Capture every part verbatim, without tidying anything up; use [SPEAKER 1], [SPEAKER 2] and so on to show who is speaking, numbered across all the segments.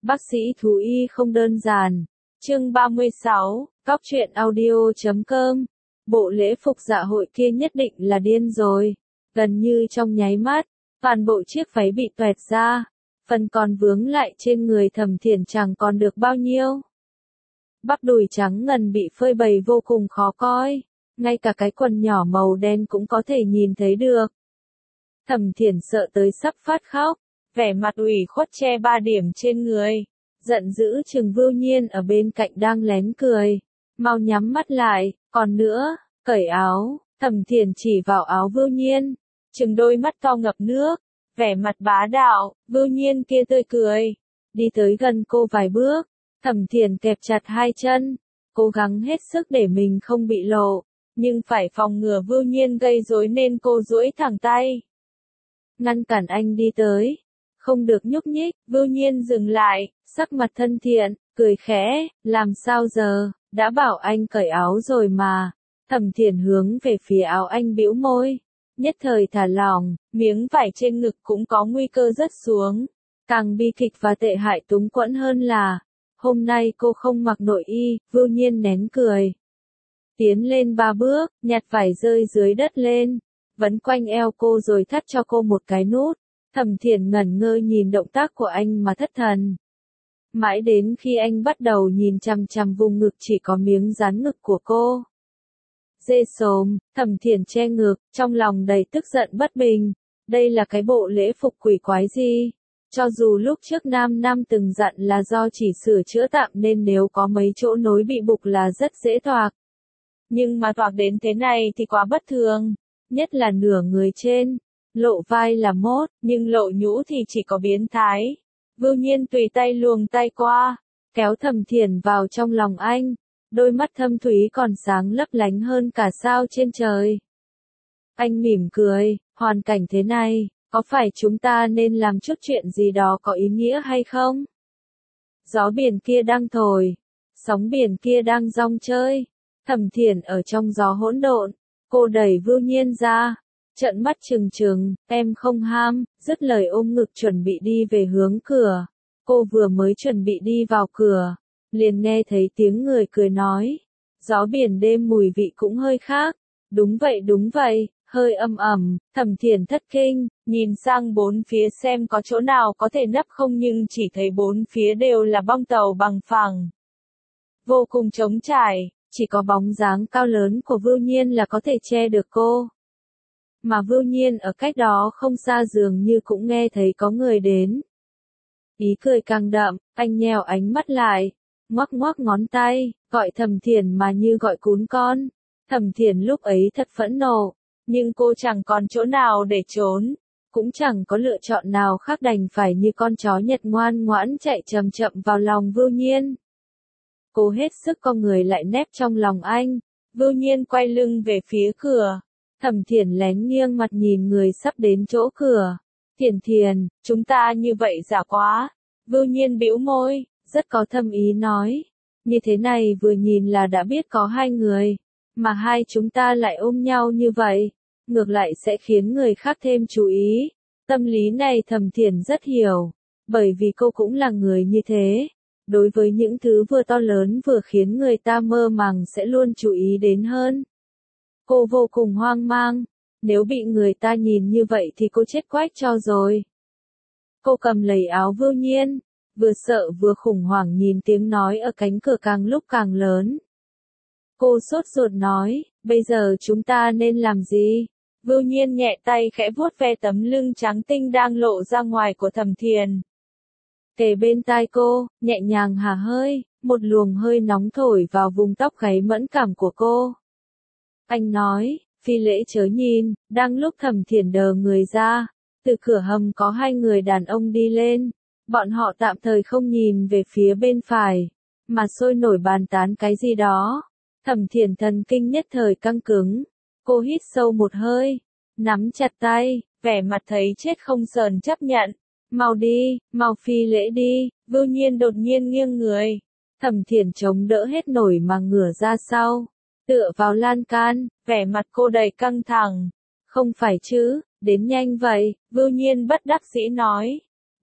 [SPEAKER 1] Bác sĩ thú y không đơn giản. Chương ba mươi sáu, Cóc truyện audio chấm com. Bộ lễ phục dạ hội kia nhất định là điên rồi. Gần như trong nháy mắt, toàn bộ chiếc váy bị toẹt ra. Phần còn vướng lại trên người Thẩm Thiển chẳng còn được bao nhiêu. Bắp đùi trắng ngần bị phơi bày vô cùng khó coi. Ngay cả cái quần nhỏ màu đen cũng có thể nhìn thấy được. Thẩm Thiển sợ tới sắp phát khóc. Vẻ mặt ủy khuất che ba điểm trên người. Giận dữ chừng Vưu Nhiên ở bên cạnh đang lén cười. Mau nhắm mắt lại, còn nữa, cởi áo. Thẩm Thiển chỉ vào áo Vưu Nhiên. Chừng đôi mắt to ngập nước. Vẻ mặt bá đạo, Vưu Nhiên kia tươi cười. Đi tới gần cô vài bước. Thẩm Thiển kẹp chặt hai chân. Cố gắng hết sức để mình không bị lộ. Nhưng phải phòng ngừa Vưu Nhiên gây rối nên cô duỗi thẳng tay. Ngăn cản anh đi tới. Không được nhúc nhích, Vưu Nhiên dừng lại, sắc mặt thân thiện, cười khẽ, làm sao giờ, đã bảo anh cởi áo rồi mà. Thẩm Thiển hướng về phía áo anh bĩu môi, nhất thời thả lỏng, miếng vải trên ngực cũng có nguy cơ rớt xuống. Càng bi kịch và tệ hại túng quẫn hơn là, hôm nay cô không mặc nội y, Vưu Nhiên nén cười. Tiến lên ba bước, nhặt vải rơi dưới đất lên, vấn quanh eo cô rồi thắt cho cô một cái nút. Thẩm Thiển ngẩn ngơ nhìn động tác của anh mà thất thần. Mãi đến khi anh bắt đầu nhìn chằm chằm vùng ngực chỉ có miếng dán ngực của cô. Dê xồm, Thẩm Thiển che ngực, trong lòng đầy tức giận bất bình. Đây là cái bộ lễ phục quỷ quái gì? Cho dù lúc trước Nam Nam từng dặn là do chỉ sửa chữa tạm nên nếu có mấy chỗ nối bị bục là rất dễ toạc. Nhưng mà toạc đến thế này thì quá bất thường. Nhất là nửa người trên. Lộ vai là mốt, nhưng lộ nhũ thì chỉ có biến thái. Vưu Nhiên tùy tay luồng tay qua, kéo Thẩm Thiển vào trong lòng anh. Đôi mắt thâm thúy còn sáng lấp lánh hơn cả sao trên trời. Anh mỉm cười, hoàn cảnh thế này, có phải chúng ta nên làm chút chuyện gì đó có ý nghĩa hay không? Gió biển kia đang thổi, sóng biển kia đang rong chơi. Thẩm Thiển ở trong gió hỗn độn, cô đẩy Vưu Nhiên ra. Trợn mắt trừng trừng, em không ham, dứt lời ôm ngực chuẩn bị đi về hướng cửa. Cô vừa mới chuẩn bị đi vào cửa, liền nghe thấy tiếng người cười nói. Gió biển đêm mùi vị cũng hơi khác. Đúng vậy đúng vậy, hơi âm ẩm. Thẩm Thiển thất kinh, nhìn sang bốn phía xem có chỗ nào có thể nấp không nhưng chỉ thấy bốn phía đều là bong tàu bằng phẳng. Vô cùng trống trải, chỉ có bóng dáng cao lớn của Vưu Nhiên là có thể che được cô. Mà Vưu Nhiên ở cách đó không xa dường như cũng nghe thấy có người đến. Ý cười càng đậm, anh nheo ánh mắt lại, ngoắc ngoắc ngón tay, gọi Thẩm Thiển mà như gọi cún con. Thẩm Thiển lúc ấy thật phẫn nộ, nhưng cô chẳng còn chỗ nào để trốn, cũng chẳng có lựa chọn nào khác đành phải như con chó Nhật ngoan ngoãn chạy chậm chậm vào lòng Vưu Nhiên. Cô hết sức co người lại nép trong lòng anh, Vưu Nhiên quay lưng về phía cửa. Thẩm Thiển lén nghiêng mặt nhìn người sắp đến chỗ cửa. Thiển Thiển, chúng ta như vậy giả quá. Vưu Nhiên bĩu môi, rất có thâm ý nói. Như thế này vừa nhìn là đã biết có hai người. Mà hai chúng ta lại ôm nhau như vậy. Ngược lại sẽ khiến người khác thêm chú ý. Tâm lý này Thẩm Thiển rất hiểu. Bởi vì cô cũng là người như thế. Đối với những thứ vừa to lớn vừa khiến người ta mơ màng sẽ luôn chú ý đến hơn. Cô vô cùng hoang mang, nếu bị người ta nhìn như vậy thì cô chết quách cho rồi. Cô cầm lấy áo Vưu Nhiên, vừa sợ vừa khủng hoảng nhìn tiếng nói ở cánh cửa càng lúc càng lớn. Cô sốt ruột nói, bây giờ chúng ta nên làm gì? Vưu Nhiên nhẹ tay khẽ vuốt ve tấm lưng trắng tinh đang lộ ra ngoài của Thẩm Thiển. Kề bên tai cô, nhẹ nhàng hả hơi, một luồng hơi nóng thổi vào vùng tóc gáy mẫn cảm của cô. Anh nói, phi lễ chớ nhìn, đang lúc Thẩm Thiển đờ người ra, từ cửa hầm có hai người đàn ông đi lên, bọn họ tạm thời không nhìn về phía bên phải, mà sôi nổi bàn tán cái gì đó. Thẩm Thiển thần kinh nhất thời căng cứng, cô hít sâu một hơi, nắm chặt tay, vẻ mặt thấy chết không sờn chấp nhận, mau đi, mau phi lễ đi. Vưu Nhiên đột nhiên nghiêng người, Thẩm Thiển chống đỡ hết nổi mà ngửa ra sau. Tựa vào lan can, vẻ mặt cô đầy căng thẳng. Không phải chứ, đến nhanh vậy, Vưu Nhiên bất đắc dĩ nói.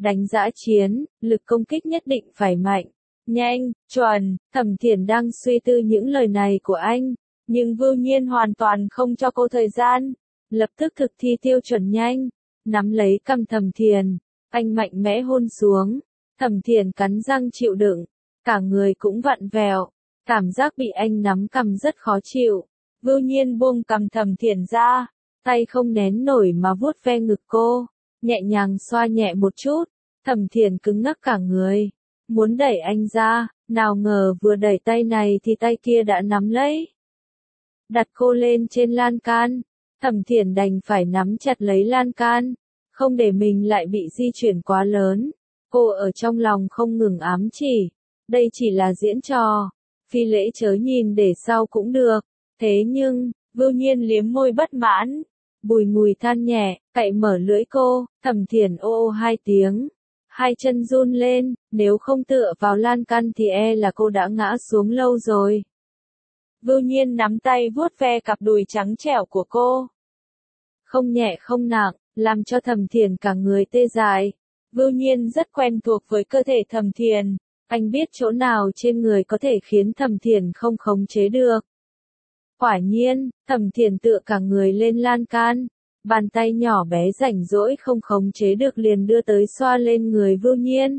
[SPEAKER 1] đánh dã chiến, lực công kích nhất định phải mạnh, nhanh, chuẩn. Thẩm Thiển đang suy tư những lời này của anh, nhưng Vưu Nhiên hoàn toàn không cho cô thời gian, lập tức thực thi tiêu chuẩn nhanh, nắm lấy cằm Thẩm Thiển, anh mạnh mẽ hôn xuống. Thẩm Thiển cắn răng chịu đựng, cả người cũng vặn vẹo, cảm giác bị anh nắm cằm rất khó chịu. Vưu Nhiên buông cằm Thẩm Thiển ra, tay không nén nổi mà vuốt ve ngực cô, nhẹ nhàng xoa nhẹ một chút. Thẩm Thiển cứng ngắc cả người, muốn đẩy anh ra, nào ngờ vừa đẩy tay này thì tay kia đã nắm lấy, đặt cô lên trên lan can. Thẩm Thiển đành phải nắm chặt lấy lan can, không để mình lại bị di chuyển quá lớn. Cô ở trong lòng không ngừng ám chỉ, đây chỉ là diễn trò, phi lễ chớ nhìn để sau cũng được. Thế nhưng, Vưu Nhiên liếm môi bất mãn, bùi ngùi than nhẹ, cậy mở lưỡi cô. Thẩm Thiển ô ô hai tiếng, hai chân run lên, nếu không tựa vào lan can thì e là cô đã ngã xuống lâu rồi. Vưu Nhiên nắm tay vuốt ve cặp đùi trắng trẻo của cô, không nhẹ không nặng, làm cho Thẩm Thiển cả người tê dại. Vưu Nhiên rất quen thuộc với cơ thể Thẩm Thiển, anh biết chỗ nào trên người có thể khiến Thẩm Thiển không khống chế được. Quả nhiên, Thẩm Thiển tựa cả người lên lan can, bàn tay nhỏ bé rảnh rỗi không khống chế được liền đưa tới xoa lên người Vưu Nhiên.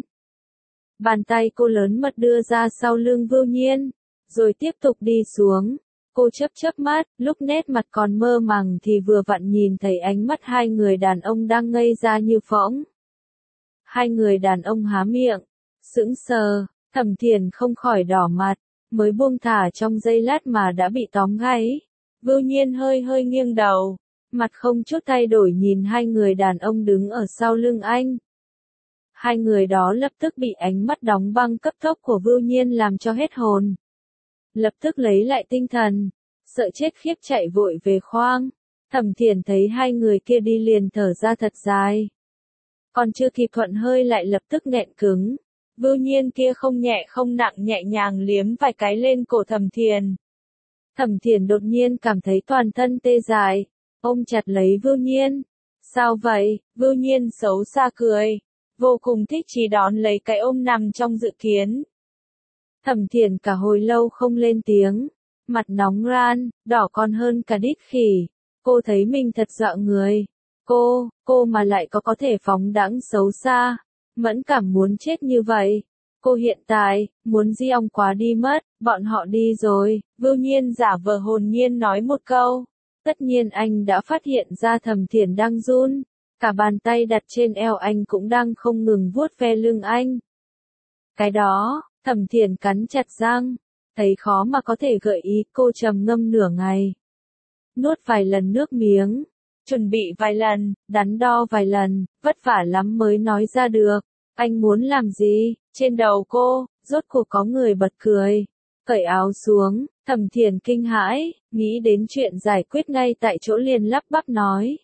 [SPEAKER 1] Bàn tay cô lớn mật đưa ra sau lưng Vưu Nhiên, rồi tiếp tục đi xuống. Cô chớp chớp mắt, lúc nét mặt còn mơ màng thì vừa vặn nhìn thấy ánh mắt hai người đàn ông đang ngây ra như phỗng. Hai người đàn ông há miệng, sững sờ, Thẩm Thiển không khỏi đỏ mặt, mới buông thả trong giây lát mà đã bị tóm gáy. Vưu Nhiên hơi hơi nghiêng đầu, mặt không chút thay đổi nhìn hai người đàn ông đứng ở sau lưng anh. Hai người đó lập tức bị ánh mắt đóng băng cấp tốc của Vưu Nhiên làm cho hết hồn. Lập tức lấy lại tinh thần, sợ chết khiếp chạy vội về khoang. Thẩm Thiển thấy hai người kia đi liền thở ra thật dài. Còn chưa kịp thuận hơi lại lập tức nghẹn cứng. Vưu Nhiên kia không nhẹ không nặng nhẹ nhàng liếm vài cái lên cổ Thẩm Thiển. Thẩm Thiển đột nhiên cảm thấy toàn thân tê dại, ôm chặt lấy Vưu Nhiên. Sao vậy? Vưu Nhiên xấu xa cười, vô cùng thích chí đón lấy cái ôm nằm trong dự kiến. Thẩm Thiển cả hồi lâu không lên tiếng, mặt nóng ran, đỏ còn hơn cả đít khỉ. Cô thấy mình thật dọa người. Cô, cô mà lại có có thể phóng đãng xấu xa, mẫn cảm muốn chết như vậy. Cô hiện tại, muốn di ong quá đi mất, bọn họ đi rồi. Vưu Nhiên giả vờ hồn nhiên nói một câu. Tất nhiên anh đã phát hiện ra Thẩm Thiển đang run, cả bàn tay đặt trên eo anh cũng đang không ngừng vuốt ve lưng anh. Cái đó, Thẩm Thiển cắn chặt răng, thấy khó mà có thể gợi ý, cô trầm ngâm nửa ngày. Nuốt vài lần nước miếng, chuẩn bị vài lần, đắn đo vài lần, vất vả lắm mới nói ra được. Anh muốn làm gì? Trên đầu cô, rốt cuộc có người bật cười. Cởi áo xuống, Thẩm Thiển kinh hãi, nghĩ đến chuyện giải quyết ngay tại chỗ liền lắp bắp nói.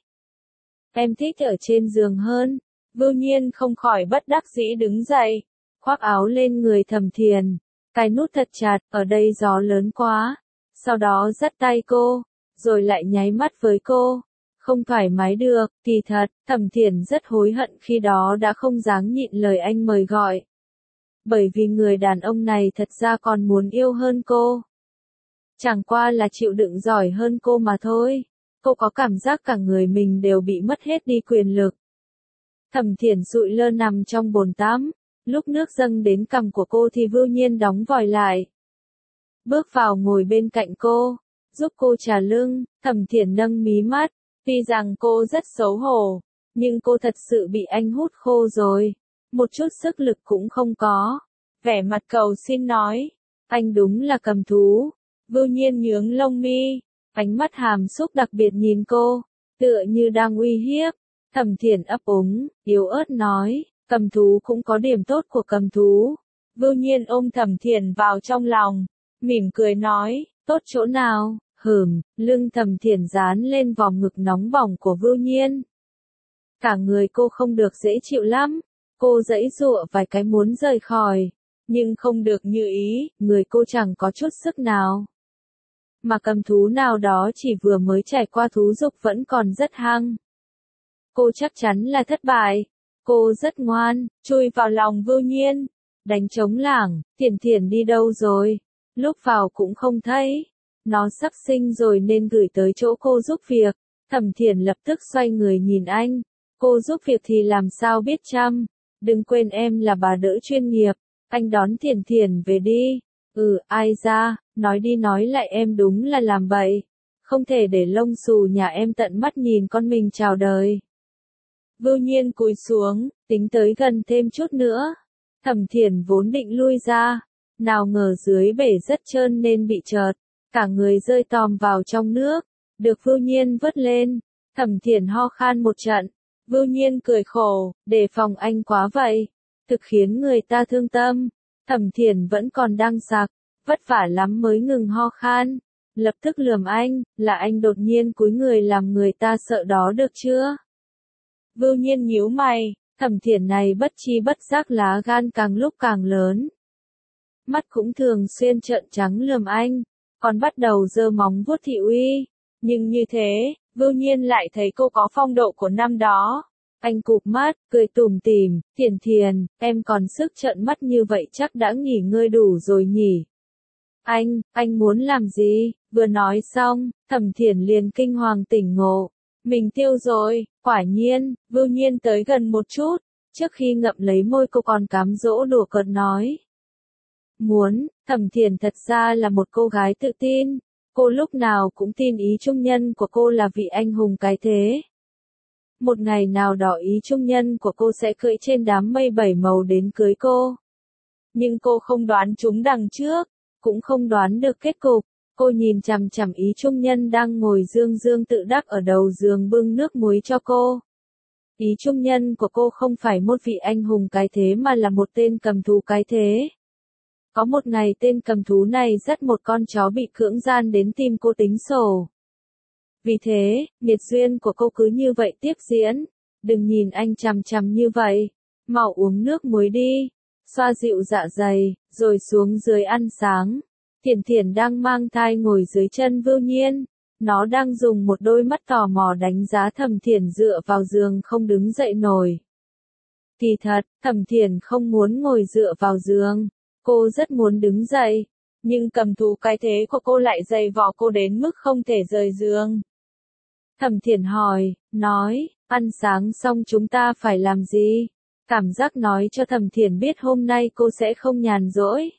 [SPEAKER 1] Em thích ở trên giường hơn. Vưu Nhiên không khỏi bất đắc dĩ đứng dậy, khoác áo lên người Thẩm Thiển, cài nút thật chặt, ở đây gió lớn quá. Sau đó dắt tay cô, rồi lại nháy mắt với cô. Không thoải mái được, kỳ thật, Thẩm Thiển rất hối hận khi đó đã không dám nhịn lời anh mời gọi. Bởi vì người đàn ông này thật ra còn muốn yêu hơn cô. Chẳng qua là chịu đựng giỏi hơn cô mà thôi. Cô có cảm giác cả người mình đều bị mất hết đi quyền lực. Thẩm Thiển sụi lơ nằm trong bồn tắm, lúc nước dâng đến cằm của cô thì Vưu Nhiên đóng vòi lại. Bước vào ngồi bên cạnh cô, giúp cô trà lưng. Thẩm Thiển nâng mí mắt, tuy rằng cô rất xấu hổ, nhưng cô thật sự bị anh hút khô rồi, một chút sức lực cũng không có. Vẻ mặt cầu xin nói, anh đúng là cầm thú. Vưu Nhiên nhướng lông mi, ánh mắt hàm xúc đặc biệt nhìn cô, tựa như đang uy hiếp. Thẩm Thiển ấp úng, yếu ớt nói, cầm thú cũng có điểm tốt của cầm thú. Vưu Nhiên ôm Thẩm Thiển vào trong lòng, mỉm cười nói, tốt chỗ nào? Hửm, lưng Thẩm Thiển dán lên vòng ngực nóng bỏng của Vưu Nhiên. Cả người cô không được dễ chịu lắm, cô giãy giụa vài cái muốn rời khỏi, nhưng không được như ý, người cô chẳng có chút sức nào. Mà cầm thú nào đó chỉ vừa mới trải qua thú dục vẫn còn rất hăng. Cô chắc chắn là thất bại. Cô rất ngoan, chui vào lòng Vưu Nhiên. Đánh trống lảng, Thiển Thiển đi đâu rồi? Lúc vào cũng không thấy. Nó sắp sinh rồi nên gửi tới chỗ cô giúp việc. Thẩm Thiển lập tức xoay người nhìn anh. Cô giúp việc thì làm sao biết chăm. Đừng quên em là bà đỡ chuyên nghiệp. Anh đón Thiển Thiển về đi. Ừ, ai ra, nói đi nói lại em đúng là làm bậy. Không thể để lông xù nhà em tận mắt nhìn con mình chào đời. Vưu Nhiên cúi xuống, tính tới gần thêm chút nữa. Thẩm Thiển vốn định lui ra. Nào ngờ dưới bể rất trơn nên bị trợt. Cả người rơi tòm vào trong nước. Được Vưu Nhiên vớt lên. Thẩm Thiển ho khan một trận. Vưu Nhiên cười khổ, đề phòng anh quá vậy. Thực khiến người ta thương tâm. Thẩm Thiển vẫn còn đang sặc. Vất vả lắm mới ngừng ho khan. Lập tức lườm anh, là anh đột nhiên cúi người làm người ta sợ đó được chưa? Vưu Nhiên nhíu mày, Thẩm Thiển này bất chi bất giác lá gan càng lúc càng lớn. Mắt cũng thường xuyên trợn trắng lườm anh, còn bắt đầu giơ móng vuốt thị uy. Nhưng như thế, Vưu Nhiên lại thấy cô có phong độ của năm đó. Anh cụp mắt, cười tủm tỉm, Thiển Thiển, em còn sức trợn mắt như vậy chắc đã nghỉ ngơi đủ rồi nhỉ? Anh, anh muốn làm gì? Vừa nói xong, Thẩm Thiển liền kinh hoàng tỉnh ngộ. Mình tiêu rồi, quả nhiên, Vưu Nhiên tới gần một chút, trước khi ngậm lấy môi cô còn cám dỗ đùa cợt nói. Muốn, Thẩm Thiển thật ra là một cô gái tự tin, cô lúc nào cũng tin ý trung nhân của cô là vị anh hùng cái thế. Một ngày nào đó ý trung nhân của cô sẽ cưỡi trên đám mây bảy màu đến cưới cô. Nhưng cô không đoán chúng đằng trước, cũng không đoán được kết cục. Cô nhìn chằm chằm ý trung nhân đang ngồi dương dương tự đắc ở đầu giường bưng nước muối cho cô. Ý trung nhân của cô không phải một vị anh hùng cái thế mà là một tên cầm thú cái thế. Có một ngày tên cầm thú này dắt một con chó bị cưỡng gian đến tìm cô tính sổ. Vì thế, nghiệt duyên của cô cứ như vậy tiếp diễn. Đừng nhìn anh chằm chằm như vậy. Mau uống nước muối đi. Xoa dịu dạ dày, rồi xuống dưới ăn sáng. Thiển Thiển đang mang thai ngồi dưới chân Vưu Nhiên. Nó đang dùng một đôi mắt tò mò đánh giá Thẩm Thiển dựa vào giường không đứng dậy nổi. Kỳ thật, Thẩm Thiển không muốn ngồi dựa vào giường. Cô rất muốn đứng dậy. Nhưng cầm thú cái thế của cô lại dày vò cô đến mức không thể rời giường. Thẩm Thiển hỏi, nói, ăn sáng xong chúng ta phải làm gì? Cảm giác nói cho Thẩm Thiển biết hôm nay cô sẽ không nhàn rỗi.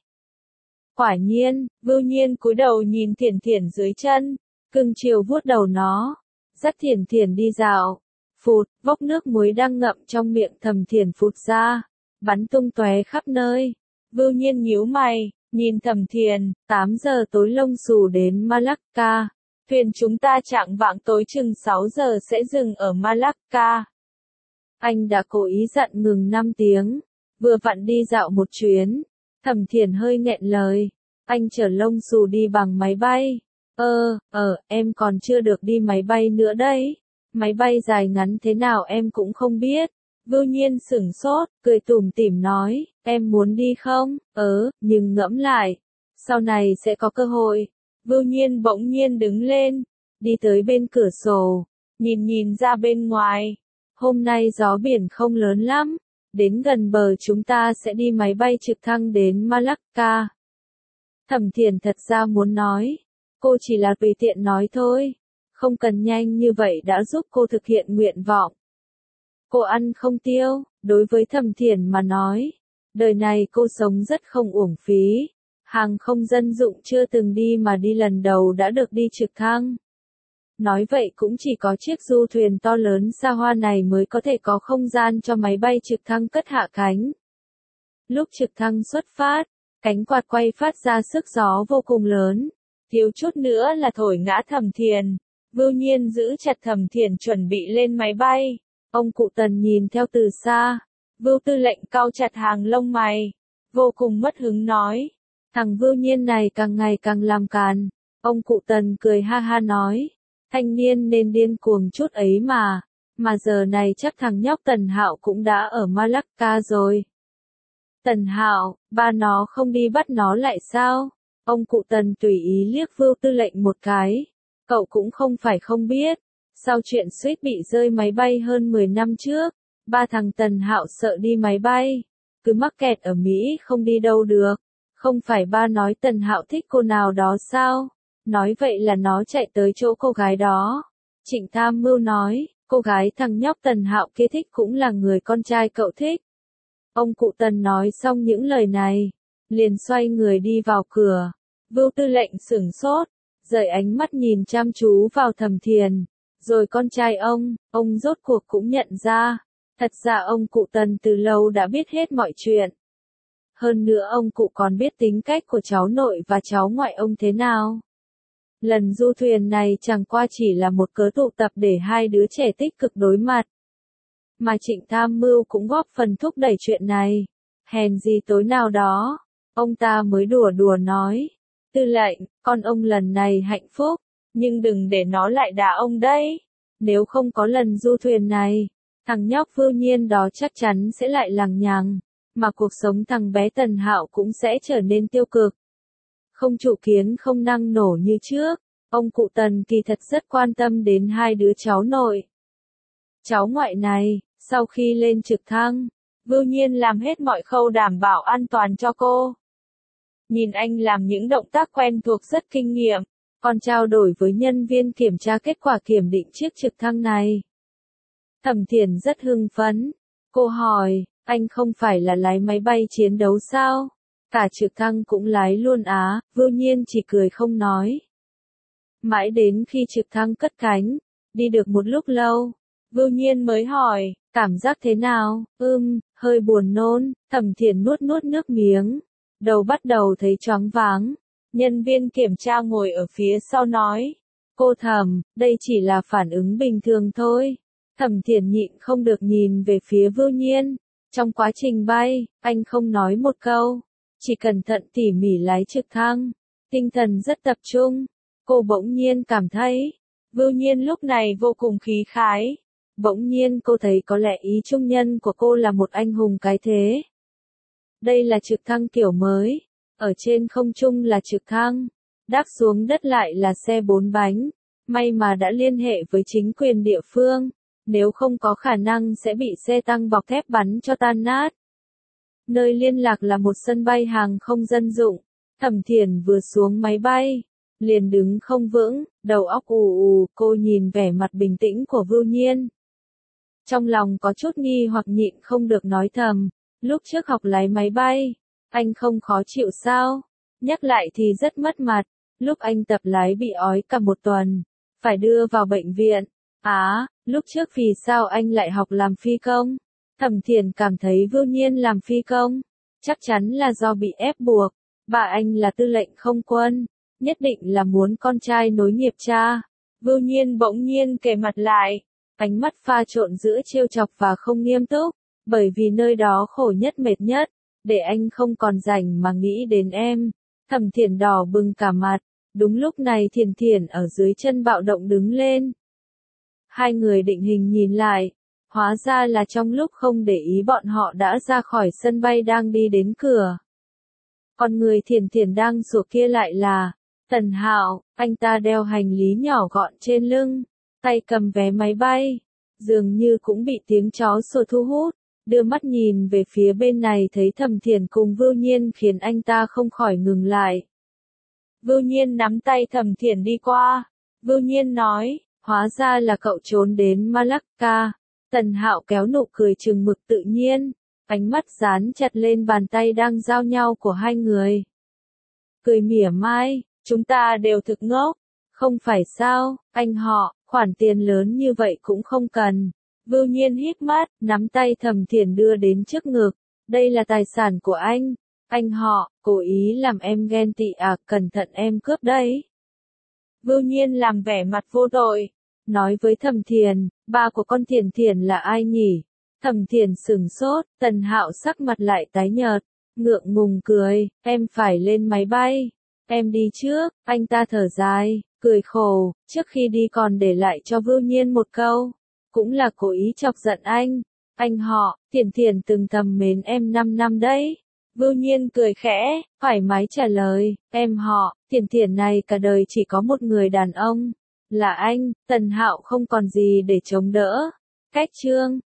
[SPEAKER 1] Quả nhiên, Vưu Nhiên cúi đầu nhìn Thiển Thiển dưới chân, cưng chiều vuốt đầu nó, dắt Thiển Thiển đi dạo. Phụt, vốc nước muối đang ngậm trong miệng Thẩm Thiển phụt ra, bắn tung tóe khắp nơi. Vưu Nhiên nhíu mày, nhìn Thẩm Thiển, tám giờ tối lông xù đến Malacca. Thuyền chúng ta chạng vạng tối chừng sáu giờ sẽ dừng ở Malacca. Anh đã cố ý dặn ngừng năm tiếng, vừa vặn đi dạo một chuyến. Thẩm Thiển hơi nghẹn lời, anh chở lông xù đi bằng máy bay. Ơ, ờ, em còn chưa được đi máy bay nữa đấy. Máy bay dài ngắn thế nào em cũng không biết. Vưu Nhiên sửng sốt, cười tủm tỉm nói, em muốn đi không? Ờ, nhưng ngẫm lại, sau này sẽ có cơ hội. Vưu Nhiên bỗng nhiên đứng lên, đi tới bên cửa sổ, nhìn nhìn ra bên ngoài. Hôm nay gió biển không lớn lắm, đến gần bờ chúng ta sẽ đi máy bay trực thăng đến Malacca. Thẩm Thiển thật ra muốn nói, cô chỉ là tùy tiện nói thôi, không cần nhanh như vậy đã giúp cô thực hiện nguyện vọng. Cô ăn không tiêu, đối với Thẩm Thiển mà nói, đời này cô sống rất không uổng phí. Hàng không dân dụng chưa từng đi mà đi lần đầu đã được đi trực thăng. Nói vậy cũng chỉ có chiếc du thuyền to lớn xa hoa này mới có thể có không gian cho máy bay trực thăng cất hạ cánh. Lúc trực thăng xuất phát, cánh quạt quay phát ra sức gió vô cùng lớn, thiếu chút nữa là thổi ngã Thẩm Thiển. Vưu Nhiên giữ chặt Thẩm Thiển chuẩn bị lên máy bay. Ông cụ Tần nhìn theo từ xa. Vưu Tư lệnh cau chặt hàng lông mày, vô cùng mất hứng nói. Thằng Vưu Nhiên này càng ngày càng làm càn. Ông cụ Tần cười ha ha nói. Thanh niên nên điên cuồng chút ấy mà. Mà giờ này chắc thằng nhóc Tần Hạo cũng đã ở Malacca rồi. Tần Hạo, ba nó không đi bắt nó lại sao? Ông cụ Tần tùy ý liếc Vưu Tư lệnh một cái. Cậu cũng không phải không biết. Sau chuyện suýt bị rơi máy bay hơn mười năm trước, Ba thằng Tần Hạo sợ đi máy bay, cứ mắc kẹt ở Mỹ không đi đâu được. Không phải ba nói Tần Hạo thích cô nào đó sao? Nói vậy là nó chạy tới chỗ cô gái đó. Trịnh Tham Mưu nói, cô gái thằng nhóc Tần Hạo kia thích cũng là người con trai cậu thích. Ông cụ Tần nói xong những lời này, liền xoay người đi vào cửa. Vưu Tư lệnh sửng sốt, rời ánh mắt nhìn chăm chú vào Thẩm Thiền. Rồi con trai ông, ông rốt cuộc cũng nhận ra. Thật ra ông cụ Tần từ lâu đã biết hết mọi chuyện. Hơn nữa ông cụ còn biết tính cách của cháu nội và cháu ngoại ông thế nào. Lần du thuyền này chẳng qua chỉ là một cớ tụ tập để hai đứa trẻ tích cực đối mặt. Mà Trịnh Tham Mưu cũng góp phần thúc đẩy chuyện này. Hèn gì tối nào đó, ông ta mới đùa đùa nói. Tư lệnh, con ông lần này hạnh phúc, nhưng đừng để nó lại đá ông đấy. Nếu không có lần du thuyền này, thằng nhóc Vưu Nhiên đó chắc chắn sẽ lại lằng nhằng. Mà cuộc sống thằng bé Tần Hạo cũng sẽ trở nên tiêu cực. Không chủ kiến không năng nổ như trước, ông cụ Tần kỳ thật rất quan tâm đến hai đứa cháu nội. Cháu ngoại này, sau khi lên trực thăng, Vưu Nhiên làm hết mọi khâu đảm bảo an toàn cho cô. Nhìn anh làm những động tác quen thuộc rất kinh nghiệm, còn trao đổi với nhân viên kiểm tra kết quả kiểm định chiếc trực thăng này. Thẩm Thiền rất hưng phấn. Cô hỏi, anh không phải là lái máy bay chiến đấu sao? Cả trực thăng cũng lái luôn á, Vưu Nhiên chỉ cười không nói. Mãi đến khi trực thăng cất cánh, đi được một lúc lâu, Vưu Nhiên mới hỏi, cảm giác thế nào? Ưm, hơi buồn nôn. Thẩm Thiền nuốt nuốt nước miếng, đầu bắt đầu thấy choáng váng. Nhân viên kiểm tra ngồi ở phía sau nói, cô Thẩm, đây chỉ là phản ứng bình thường thôi. Thẩm Thiền nhịn không được nhìn về phía Vưu Nhiên. Trong quá trình bay, anh không nói một câu, chỉ cẩn thận tỉ mỉ lái trực thăng, tinh thần rất tập trung. Cô bỗng nhiên cảm thấy, Vưu Nhiên lúc này vô cùng khí khái. Bỗng nhiên cô thấy có lẽ ý trung nhân của cô là một anh hùng cái thế. Đây là trực thăng kiểu mới, ở trên không trung là trực thăng, đáp xuống đất lại là xe bốn bánh. May mà đã liên hệ với chính quyền địa phương. Nếu không có khả năng sẽ bị xe tăng bọc thép bắn cho tan nát. Nơi liên lạc là một sân bay hàng không dân dụng. Thẩm Thiền vừa xuống máy bay, liền đứng không vững, đầu óc ù ù, cô nhìn vẻ mặt bình tĩnh của Vưu Nhiên. Trong lòng có chút nghi hoặc nhịn không được nói thầm, lúc trước học lái máy bay, anh không khó chịu sao? Nhắc lại thì rất mất mặt, lúc anh tập lái bị ói cả một tuần, phải đưa vào bệnh viện. Á, à, lúc trước vì sao anh lại học làm phi công? Thẩm Thiền cảm thấy Vưu Nhiên làm phi công, chắc chắn là do bị ép buộc. Bà anh là tư lệnh không quân, nhất định là muốn con trai nối nghiệp cha. Vưu Nhiên bỗng nhiên kề mặt lại, ánh mắt pha trộn giữa trêu chọc và không nghiêm túc, bởi vì nơi đó khổ nhất mệt nhất, để anh không còn rảnh mà nghĩ đến em. Thẩm Thiền đỏ bừng cả mặt, đúng lúc này Thiền Thiền ở dưới chân bạo động đứng lên. Hai người định hình nhìn lại, hóa ra là trong lúc không để ý bọn họ đã ra khỏi sân bay đang đi đến cửa. Còn người Thiền Thiền đang sủa kia lại là Tần Hạo, anh ta đeo hành lý nhỏ gọn trên lưng, tay cầm vé máy bay, dường như cũng bị tiếng chó sủa thu hút, đưa mắt nhìn về phía bên này thấy Thẩm Thiền cùng Vưu Nhiên khiến anh ta không khỏi ngừng lại. Vưu Nhiên nắm tay Thẩm Thiền đi qua, Vưu Nhiên nói, hóa ra là cậu trốn đến Malacca. Tần Hạo kéo nụ cười trừng mực tự nhiên, ánh mắt dán chặt lên bàn tay đang giao nhau của hai người. Cười mỉa mai, chúng ta đều thực ngốc, không phải sao, anh họ, khoản tiền lớn như vậy cũng không cần. Vưu Nhiên híp mắt, nắm tay Thẩm Thiền đưa đến trước ngực, đây là tài sản của anh, anh họ, cố ý làm em ghen tị à, cẩn thận em cướp đấy. Vưu Nhiên làm vẻ mặt vô tội, nói với Thẩm Thiền, ba của con Thiền Thiền là ai nhỉ? Thẩm Thiền sửng sốt, Tần Hạo sắc mặt lại tái nhợt, ngượng ngùng cười, em phải lên máy bay, em đi trước. Anh ta thở dài, cười khổ, trước khi đi còn để lại cho Vưu Nhiên một câu, cũng là cố ý chọc giận anh. Anh họ, Thiền Thiền từng thầm mến em năm năm đấy. Vưu Nhiên cười khẽ, thoải mái trả lời, em họ, Thiền Thiền này cả đời chỉ có một người đàn ông, là anh. Tần Hạo không còn gì để chống đỡ. Cách chương